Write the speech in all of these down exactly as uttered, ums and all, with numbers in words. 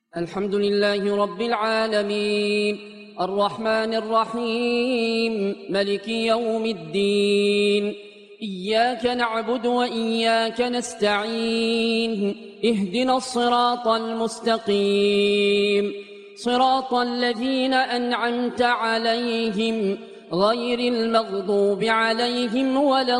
الحمد لله رب العالمين الرحمن الرحيم ملك يوم الدين. إياك نعبد وإياك نستعين. اهدنا الصراط المستقيم صراط الذين أنعمت عليهم غير المغضوب عليهم ولا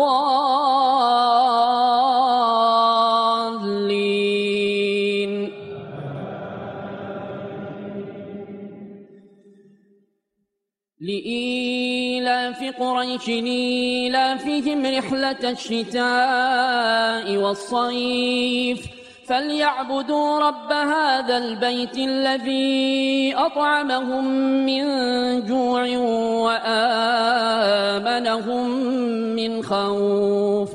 الضالين. لإيلاف قريش إيلافهم رحلة الشتاء والصيف فليعبدوا رب هذا البيت الذي أطعمهم من جوع وآمنهم من خوف.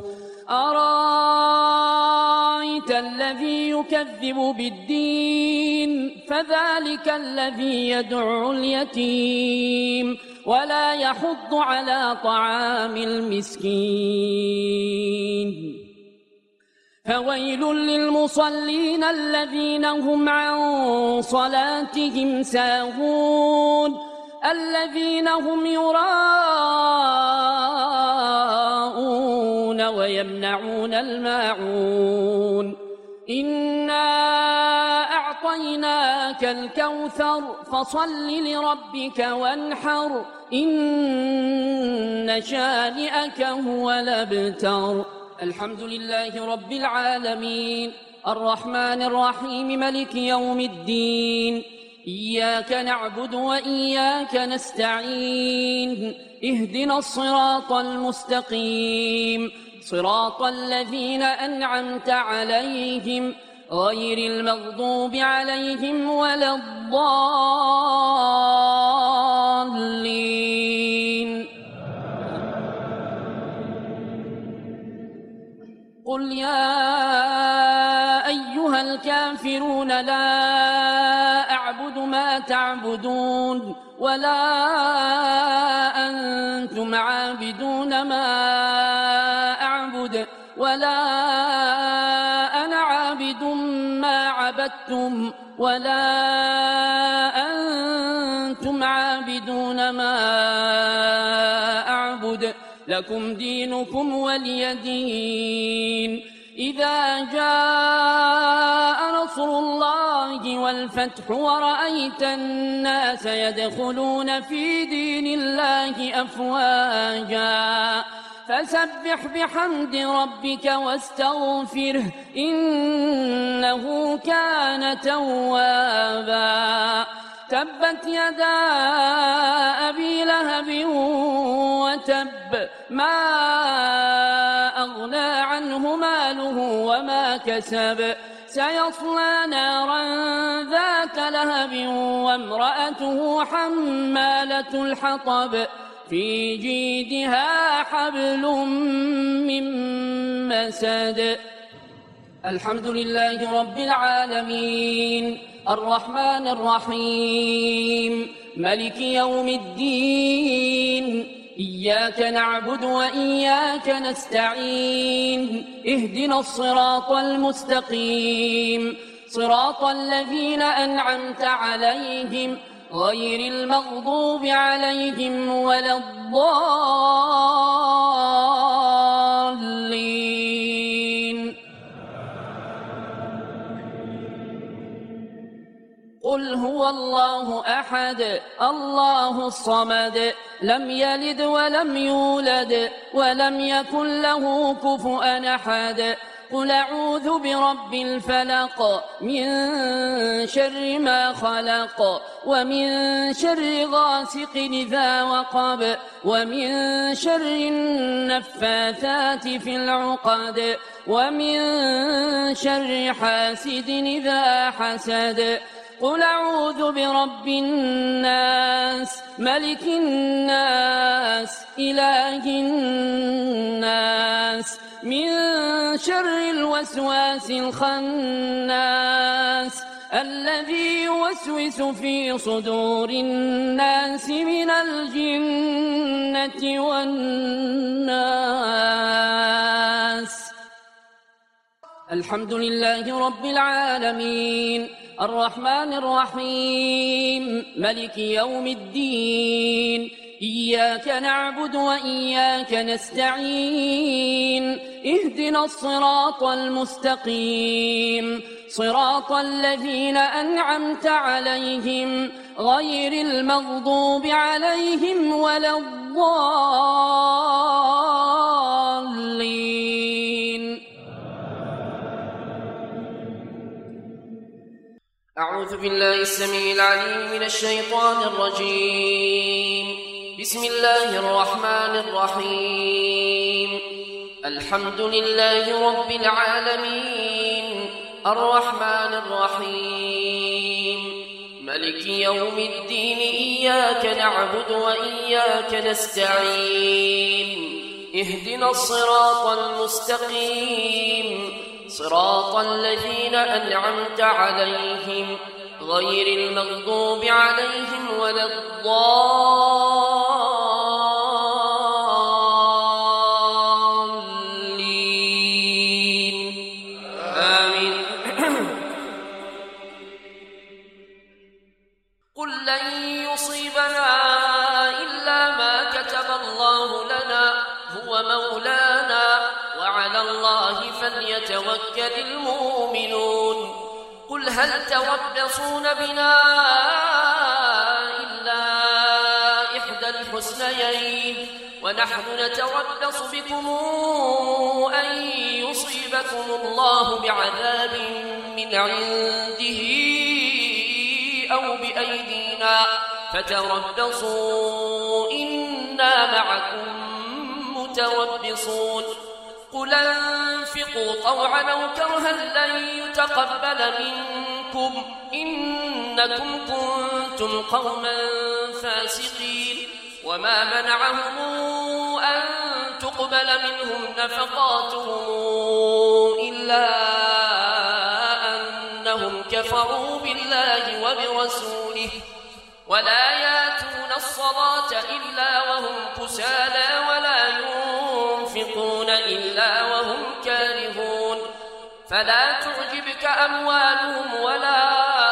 أرأيت الذي يكذب بالدين فذلك الذي يدع اليتيم ولا يحض على طعام المسكين. فويل للمصلين الذين هم عن صلاتهم ساهون الذين هم يراءون ويمنعون الماعون. إنا أعطيناك الكوثر فصل لربك وانحر إن شانئك هو الأبتر. الحمد لله رب العالمين الرحمن الرحيم ملك يوم الدين. إياك نعبد وإياك نستعين. اهدنا الصراط المستقيم صراط الذين أنعمت عليهم غير المغضوب عليهم ولا الضالين. قل يا أيها الكافرون لا أعبد ما تعبدون ولا أنتم عابدون ما أعبد ولا أنا عابد ما عبدتم ولا أنتم عابدون ما أعبد لكم دينكم ولي دين. إذا جاء نصر الله والفتح ورأيت الناس يدخلون في دين الله أفواجا فسبح بحمد ربك واستغفره إنه كان توابا. تبت يدا أبي لهب وتب ما أغنى عنه ماله وما كسب سيصلى نارا ذات لهب وامرأته حمالة الحطب في جيدها حبل من مسد. الحمد لله رب العالمين الرحمن الرحيم ملك يوم الدين. إياك نعبد وإياك نستعين. اهدنا الصراط المستقيم صراط الذين أنعمت عليهم غير المغضوب عليهم ولا الضالين. قل هو الله أحد الله الصمد لم يلد ولم يولد ولم يكن له كفؤا أحد. قل أعوذ برب الفلق من شر ما خلق ومن شر غاسق إذا وقب ومن شر النفاثات في العقد ومن شر حاسد إذا حسد. قل أعوذ برب الناس ملك الناس إله الناس من شر الوسواس الخناس الذي يوسوس في صدور الناس من الجنة والناس. الحمد لله رب العالمين الرحمن الرحيم ملك يوم الدين إياك نعبد وإياك نستعين اهدنا الصراط المستقيم صراط الذين أنعمت عليهم غير المغضوب عليهم ولا الضالين. أعوذ بالله السميع العليم من الشيطان الرجيم. بسم الله الرحمن الرحيم. الحمد لله رب العالمين الرحمن الرحيم ملك يوم الدين إياك نعبد وإياك نستعين اهدنا الصراط المستقيم صراط الذين أنعمت عليهم غير المغضوب عليهم ولا الضالين آمين. قل لن يصيبنا إلا ما كتب الله لنا هو مولانا وعلى الله فليتوكل المؤمنون. قل هل تربصون بنا إلا إحدى الحسنيين ونحن نتربص بكم أن يصيبكم الله بعذاب من عنده أو بأيدينا فتربصوا إنا معكم متربصون. قل انفقوا طوعا أو كرها لن يتقبل منكم إنكم كنتم قوما فاسقين. وما منعهم أن تقبل منهم نفقاتهم إلا أنهم كفروا بالله وبرسوله ولا ياتون الصلاة إلا وهم كسالى ولا ينفقون إلا وهم كارهون. فلا تعجبك أموالهم ولا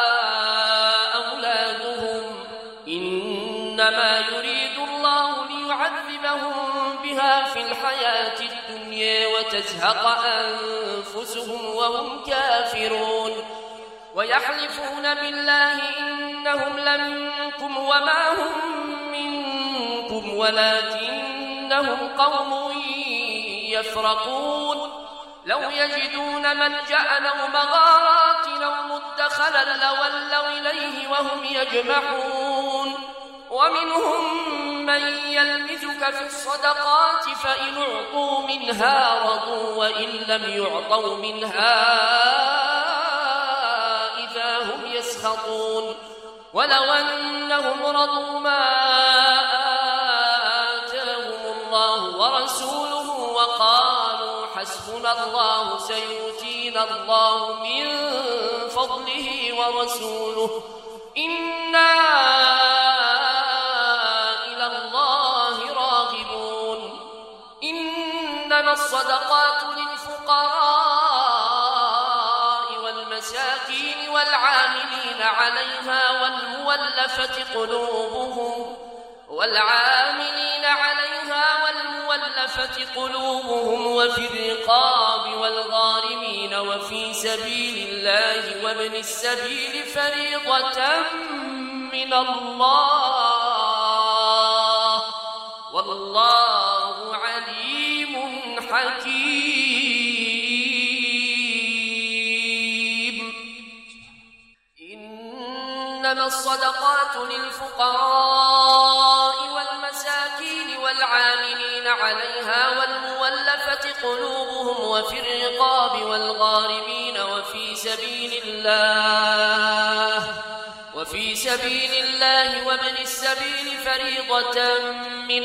أولادهم إنما يريد الله ليعذبهم بها في الحياة الدنيا وتزهق أنفسهم وهم كافرون. ويحلفون بالله إنهم لمنكم وما هم منكم ولكنهم قوم يفرقون. لو يجدون ملجأ أو مغارات أو مدخلا لولوا إليه وهم يجمحون. ومنهم من يلمزك في الصدقات فإن أعطوا منها رضوا وإن لم يعطوا منها إذا هم يسخطون. ولو أنهم رضوا ما آتاهم الله ورسوله وقالوا حسبنا الله سيؤتينا الله من فضله ورسوله إنا إلى الله راغبون. إنما الصدقات للفقراء والمساكين والعاملين عليها والمولفة قلوبهم والعاملين عليها والمولفة قلوبهم وفي الرقاب والغارمين وفي سبيل الله وابن السبيل فريضة من الله والله عليم حكيم. إنما الصدقات للفقراء والمساكين والعاملين عليها والمولفة قلوبهم وفي الرقاب والغارمين وفي سبيل الله وفي سبيل الله وابن السبيل فريضة من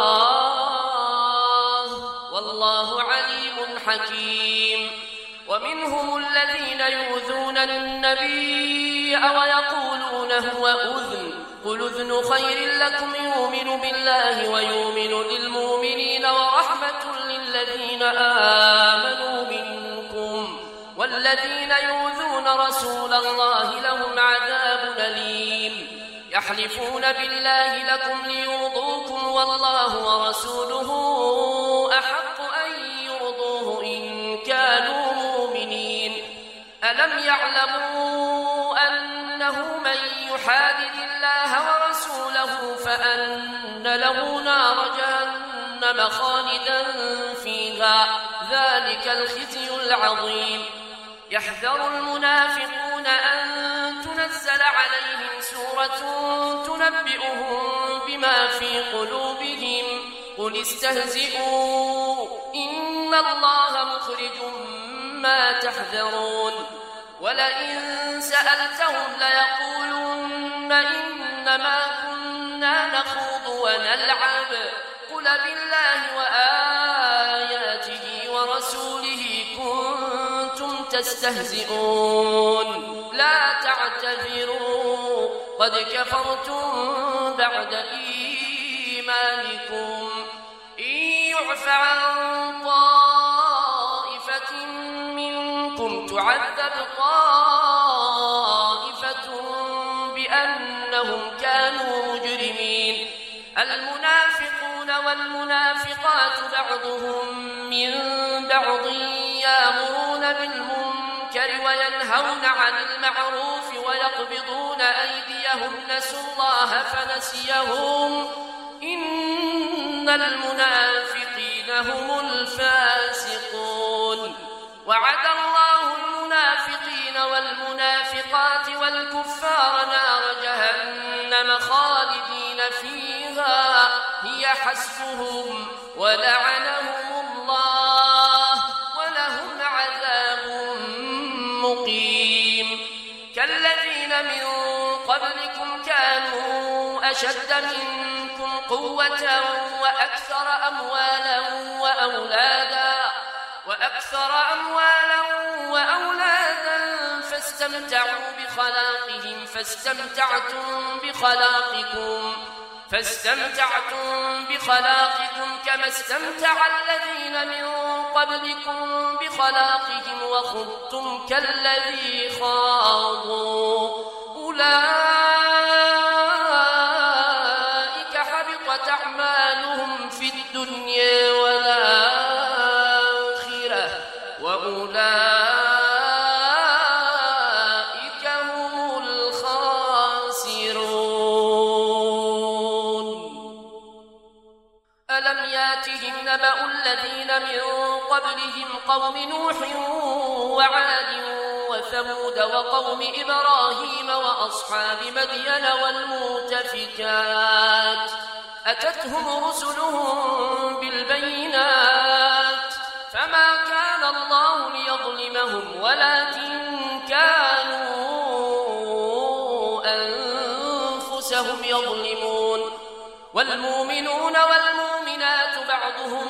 الله والله عليم حكيم. ومنهم الذين يؤذون النبي ويقولون هو أذن قل أذن خير لكم يؤمن بالله ويؤمن للمؤمنين ورحمة للذين آمنوا منكم والذين يؤذون رسول الله لهم عذاب أليم يحلفون بالله لكم ليرضوكم والله ورسوله أحق أن يرضوه إن كانوا مؤمنين ألم يعلموا أنه من يحادد الله ورسوله فأن له نار جهنم خالدا فيها ذلك الخزي العظيم يحذر المنافقون أن تنزل عليهم سورة تنبئهم بما في قلوبهم قل استهزئوا إن الله مخرج ما تحذرون ولئن سألتهم ليقولن إنما كنا نخوض ونلعب قل بالله وآياته ورسوله كنتم تستهزئون لا تعتذروا قد كفرتم بعد إيمانكم إن يعف عن طائفة منكم تعذب طائفة بأنهم كانوا مجرمين المنافقون والمنافقات بعضهم من بعض يأمرون بالمنكر وينهون عن المعروف ويقبضون أيديهم نسوا الله فنسيهم إن المنافقين هم الفاسقون وعد الله المنافقين والمنافقات والكفار نار جهنم خالدين فيها هي حسبهم ولعنهم الله ولهم عذاب مقيم كالذين من قبلكم كانوا أشد منكم قوة وأكثر أموالا وأولادا وأكثر أموالا وأولادا فاستمتعوا بخلاقهم فاستمتعتم بخلاقكم فاستمتعتم بخلاقكم كما استمتع الذين من قبلكم بخلاقهم وخضتم كالذي خاضوا أولئك حبطت أعمالهم في الدنيا والآخرة وأولئك هم الخاسرون ألم ياتهم نبأ الذين من قبلهم قوم نوح وعاد وثمود وقوم إبراهيم وأصحاب مدين والمؤتفكات أتتهم رسلهم بالبينات فما كان الله ليظلمهم ولكن كانوا أنفسهم يظلمون والمؤمنون والمؤمنات بعضهم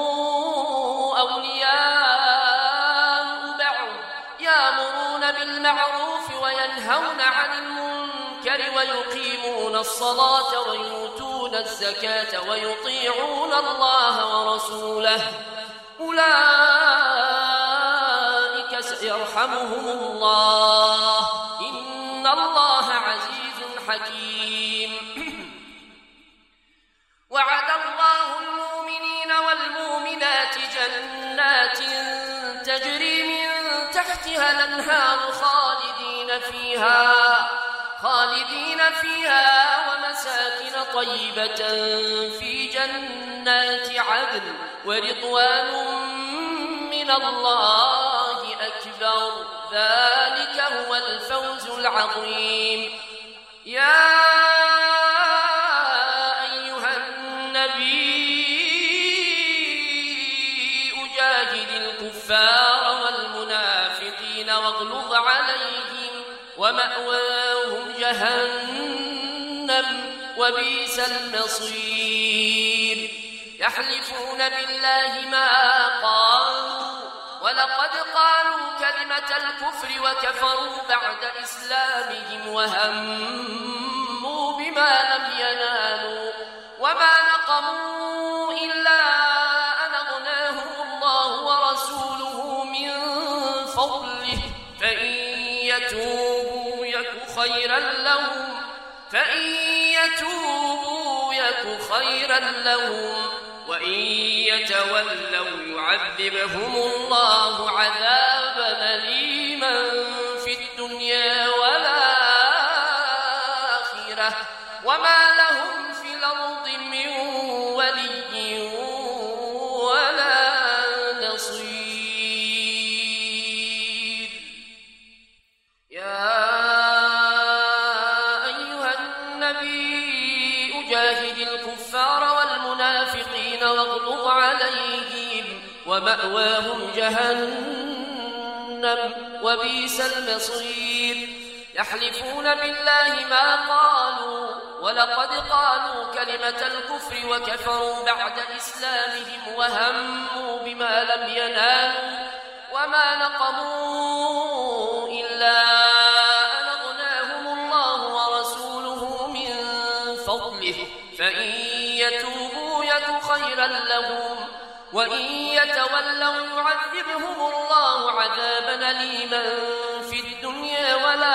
أولياء بعض يأمرون بالمعروف وينهون عن المنكر ويقيمون الصلاة ويؤتون الزكاة ويطيعون الله ورسوله أولئك سيرحمهم الله إن الله عزيز حكيم وعد الله المؤمنين والمؤمنات جنات تجري من تحتها الأنهار خالدين فيها خالدين فيها ومساكن طيبة في جنات عدن ورضوان من الله أكبر ذلك هو الفوز العظيم يا أيها النبي أجاهد الكفار والمنافقين واغلظ عليهم ومأواهم جهنم وبئس المصير يحلفون بالله ما قالوا ولقد قالوا كلمة الكفر وكفروا بعد إسلامهم وهموا بما لم ينالوا وما نقموا إلا أن أغناهم الله ورسوله من فضله فإن يتوبوا يك خيرا لهم فإن يتوبوا يك خيرا لهم وإن يتولوا يعذبهم الله عذابا أليما في الدنيا والآخرة وما لهم في الأرض من ولي ولا نصير. يا أيها النبي أجاهد الكفار والمنافقين واغلظ عليهم ومأواهم جهنم وبئس المصير. يحلفون بالله ما قالوا ولقد قالوا كلمة الكفر وكفروا بعد إسلامهم وهموا بما لم ينالوا وما نقموا إلا أن أغناهم الله ورسوله من فضله فإن يتوبوا يك خيرا لهم وإن يتولوا يعذبهم الله عذابا أليما في الدنيا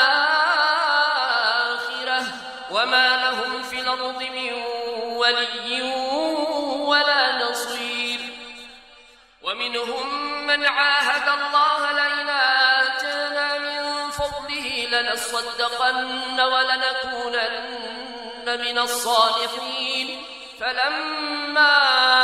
والآخرة وما لهم في الأرض من ولي ولا نصير. ومنهم من عاهد الله لئن آتانا من فضله لنصدقن ولنكونن من الصالحين فلما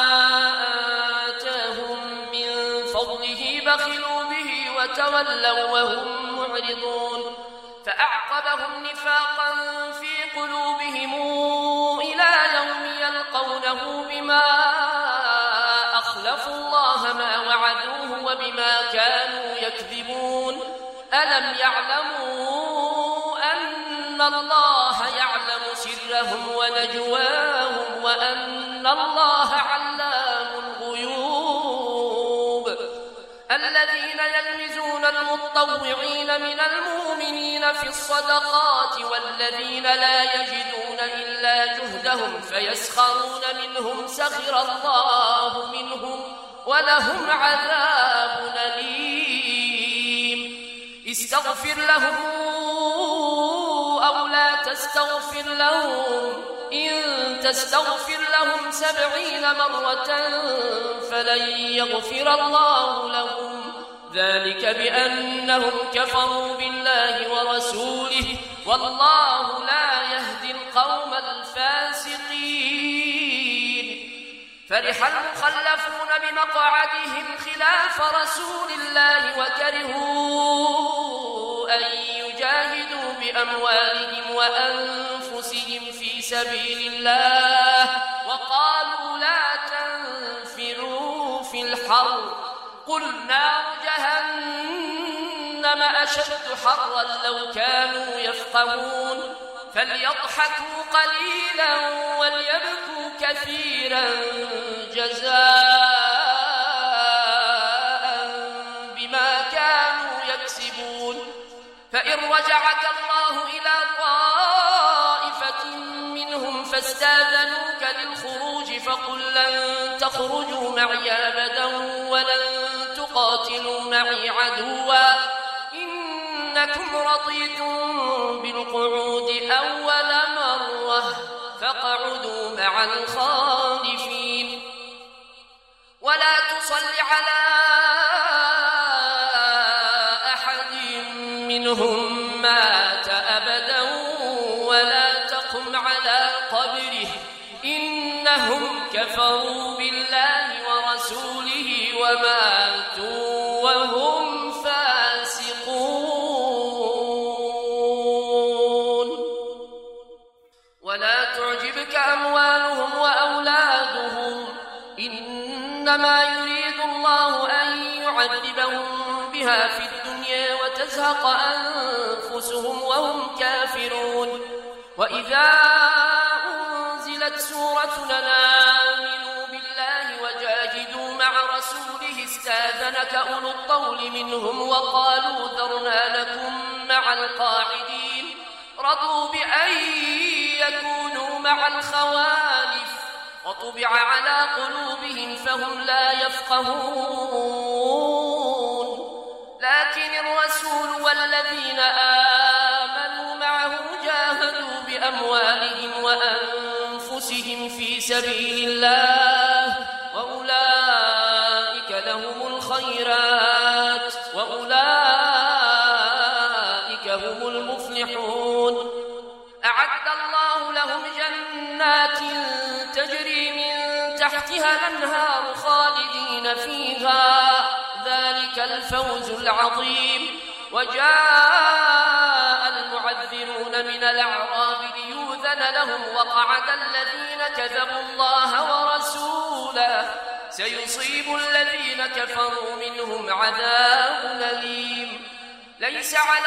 آتاهم من فضله بخلوا به وتولوا وهم معرضون فأعقبهم نفاقا في قلوبهم إلى يوم يلقونه بما أخلفوا الله ما وعدوه وبما كانوا يكذبون. ألم يعلموا أن الله يعلم سرهم ونجواهم وأن الله علام الغيوب. الذين يلمزون المتطوعين من المؤمنين في الصدقات والذين لا يجدون إلا جهدهم فيسخرون منهم سخر الله منهم ولهم عذاب أليم. استغفر لهم أو لا تستغفر لهم إن تستغفر لهم سبعين مرة فلن يغفر الله لهم ذلك بأنهم كفروا بالله ورسوله والله لا يهدي القوم الفاسقين. فرح المخلفون بمقعدهم خلاف رسول الله وكرهوا أن يجاهدوا بأموالهم وأنفسهم في سبيل الله وقالوا لا تنفروا في الحر قل نار جهنم أشد حرا لو كانوا يفقهون. فليضحكوا قليلا وليبكوا كثيرا جزاء بما كانوا يكسبون. فإن رجعك الله إلى طائفة منهم فاستاذنوك للخروج فقل لن تخرجوا معي أبدا ولن تقاتلوا معي عدوا إنكم رضيتم بالقعود أول مرة فاقعدوا مع الخالفين. ولا تصل على أحد منهم مات أبدا ولا تقم على قبره إنهم كفروا بالله ورسوله وماتوا وهم فاسقون. ولا تعجبك أموالهم وأولادهم إنما يريد الله أن يعذبهم بها في الدنيا وتزهق أنفسهم وهم كافرون. وإذا أنزلت سورة آمنوا بالله وجاهدوا مع رسوله استاذنك أولو الطول منهم وقالوا ذرنا لكم مع القاعدين رضوا بأن يكونوا مع الخوالف وطبع على قلوبهم فهم لا يفقهون. لكن الرسول والذين آمنوا معه بأموالهم وأنفسهم في سبيل الله وأولئك لهم الخيرات وأولئك هم المفلحون. أعد الله لهم جنات تجري من تحتها الأنهار خالدين فيها، ذلك الفوز العظيم. وجاء المعذرون من الأعراب ليؤذن لهم وقعد الذين كذبوا الله ورسوله سيصيب الذين كفروا منهم عذاب أليم. ليس على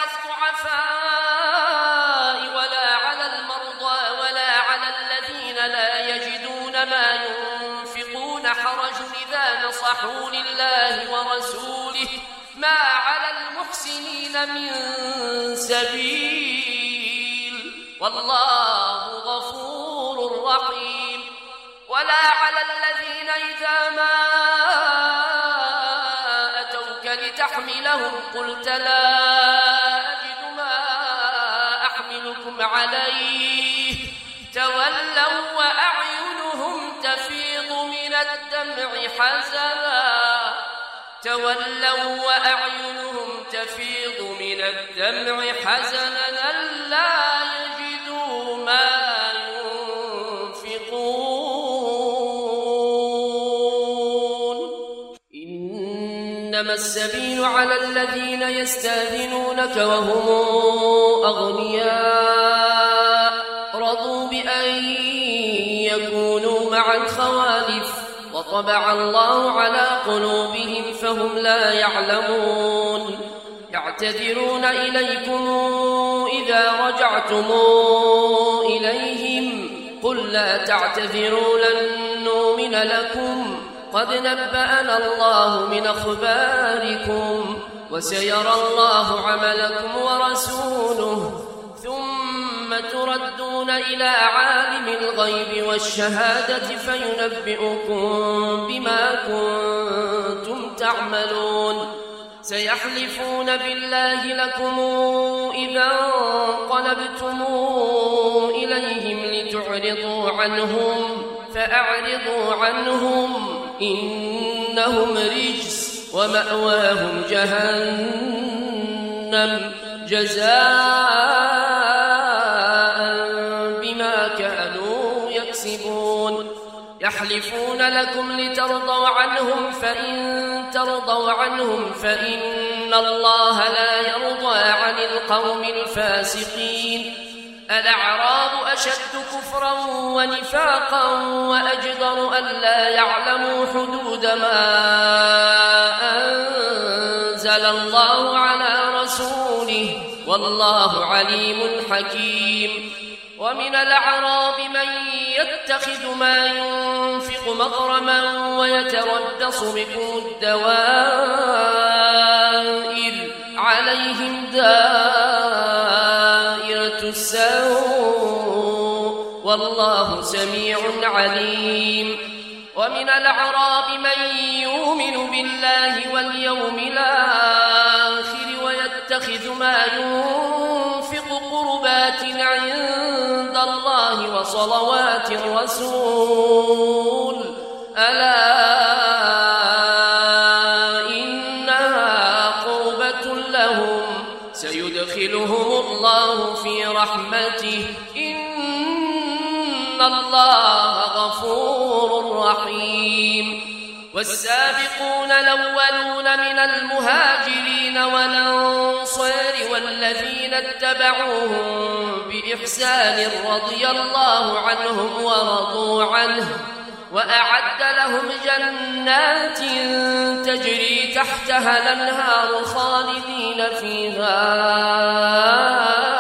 الضعفاء ولا على المرضى ولا على الذين لا يجدون ما ينفقون حرج إذا نصحوا لله ورسوله ما على المحسنين من سبيل والله غفور رحيم. ولا على الذين إذا ما أتوك لتحملهم قلت لا أجد ما أحملكم عليه تولوا وأعينهم تفيض من الدمع حزنا تولوا وأعينهم تفيض من الدمع حزنا ألا يجدوا ما ينفقون. إنما السبيل على الذين يستأذنونك وهم أغنياء رضوا بأن يكونوا مع الخوالف وطبع الله على قلوبهم فهم لا يعلمون. يعتذرون إليكم إذا رجعتم إليهم قل لا تعتذروا لن نؤمن لكم قد نبأنا الله من أخباركم وسيرى الله عملكم ورسوله ثم تردون إلى عالم الغيب والشهادة فينبئكم بما كنتم تعملون. سيحلفون بالله لكم إذا انقلبتم إليهم لتعرضوا عنهم فأعرضوا عنهم إنهم رجس ومأواهم جهنم جزاء بما كانوا يكسبون. يحلفون لكم لترضوا عنهم فإن ترضوا عنهم فإن الله لا يرضى عن القوم الفاسقين. الأعراب أشد كفرا ونفاقا وأجدر أن لا يعلموا حدود ما أنزل الله على رسوله والله عليم حكيم. ومن الأعراب من يتخذ ما ينفق مغرما ويتربص بكم الدوائر عليهم دائرة السوء والله سميع عليم. ومن الأعراب من يؤمن بالله واليوم الآخر ويتخذ ما ينفق قربات عند الله وصلوات الرسول ألا إنها قربة لهم سيدخلهم الله في رحمته إن الله غفور رحيم. والسابقون الأولون من المهاجرين والأنصار والذين اتبعوهم بإحسان رضي الله عنهم ورضوا عنه وأعد لهم جنات تجري تحتها الأنهار خالدين فيها